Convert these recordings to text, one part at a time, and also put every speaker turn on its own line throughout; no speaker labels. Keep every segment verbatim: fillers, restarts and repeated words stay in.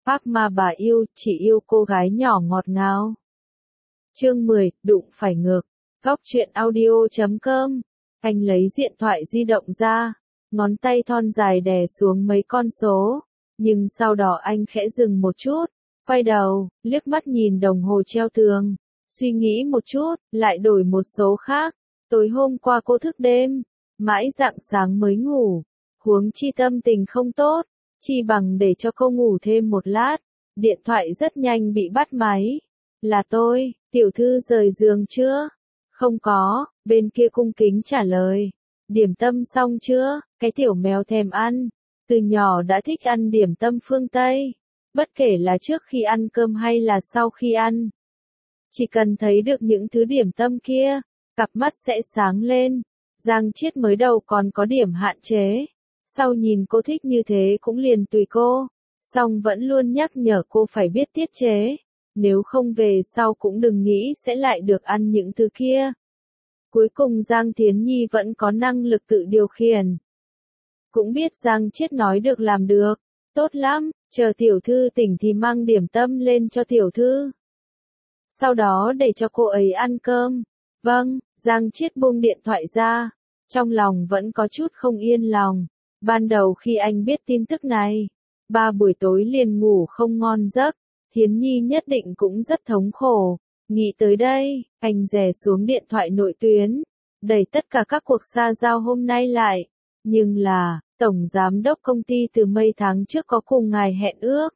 Phác mà bà yêu, chỉ yêu cô gái nhỏ ngọt ngào. Chương mười, đụng phải ngược. Góc truyện audio chấm com. Anh lấy điện thoại di động ra, ngón tay thon dài đè xuống mấy con số, nhưng sau đó anh khẽ dừng một chút, quay đầu, liếc mắt nhìn đồng hồ treo tường, suy nghĩ một chút, lại đổi một số khác. Tối hôm qua cô thức đêm, mãi rạng sáng mới ngủ, huống chi tâm tình không tốt, chi bằng để cho cô ngủ thêm một lát. Điện thoại rất nhanh bị bắt máy. Là tôi, tiểu thư rời giường chưa? Không có, bên kia cung kính trả lời. Điểm tâm xong chưa? Cái tiểu mèo thèm ăn. Từ nhỏ đã thích ăn điểm tâm phương Tây. Bất kể là trước khi ăn cơm hay là sau khi ăn. Chỉ cần thấy được những thứ điểm tâm kia, cặp mắt sẽ sáng lên. Giang Chiết mới đầu còn có điểm hạn chế. Sau nhìn cô thích như thế cũng liền tùy cô. Song vẫn luôn nhắc nhở cô phải biết tiết chế. Nếu không về sau cũng đừng nghĩ sẽ lại được ăn những thứ kia. Cuối cùng Giang Thiến Nhi vẫn có năng lực tự điều khiển. Cũng biết Giang Chiết nói được làm được. Tốt lắm, chờ tiểu thư tỉnh thì mang điểm tâm lên cho tiểu thư. Sau đó để cho cô ấy ăn cơm. Vâng, Giang Chiết buông điện thoại ra. Trong lòng vẫn có chút không yên lòng. Ban đầu khi anh biết tin tức này, ba buổi tối liền ngủ không ngon giấc. Thiến Nhi nhất định cũng rất thống khổ. Nghĩ tới đây, anh đè xuống điện thoại nội tuyến, đẩy tất cả các cuộc xa giao hôm nay lại. Nhưng là, Tổng Giám đốc công ty từ mấy tháng trước có cùng ngài hẹn ước.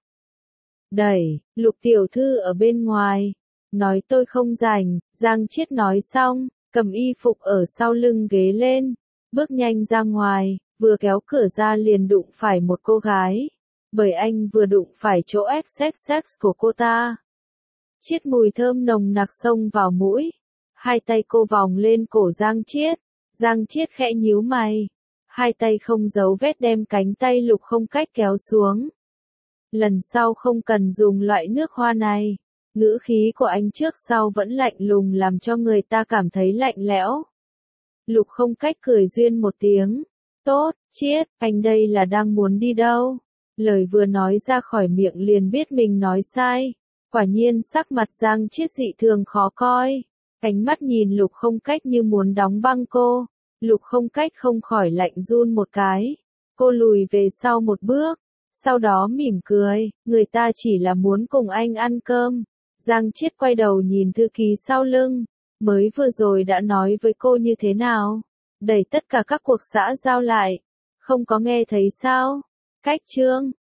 Đẩy, Lục tiểu thư ở bên ngoài. Nói tôi không rảnh, Giang Chiết nói xong, cầm y phục ở sau lưng ghế lên, bước nhanh ra ngoài, vừa kéo cửa ra liền đụng phải một cô gái. Bởi anh vừa đụng phải chỗ xx xx của cô ta. Chiết mùi thơm nồng nặc xông vào mũi. Hai tay cô vòng lên cổ Giang Chiết. Giang Chiết khẽ nhíu mày. Hai tay không giấu vết đem cánh tay Lục Không Cách kéo xuống. Lần sau không cần dùng loại nước hoa này. Ngữ khí của anh trước sau vẫn lạnh lùng làm cho người ta cảm thấy lạnh lẽo. Lục Không Cách cười duyên một tiếng. Tốt, Chiết, anh đây là đang muốn đi đâu? Lời vừa nói ra khỏi miệng liền biết mình nói sai. Quả nhiên sắc mặt Giang Chiết dị thường khó coi. Ánh mắt nhìn Lục Không Cách như muốn đóng băng cô. Lục Không Cách không khỏi lạnh run một cái. Cô lùi về sau một bước. Sau đó mỉm cười. Người ta chỉ là muốn cùng anh ăn cơm. Giang Chiết quay đầu nhìn thư ký sau lưng. Mới vừa rồi đã nói với cô như thế nào? Đẩy tất cả các cuộc xã giao lại. Không có nghe thấy sao? Cách trương,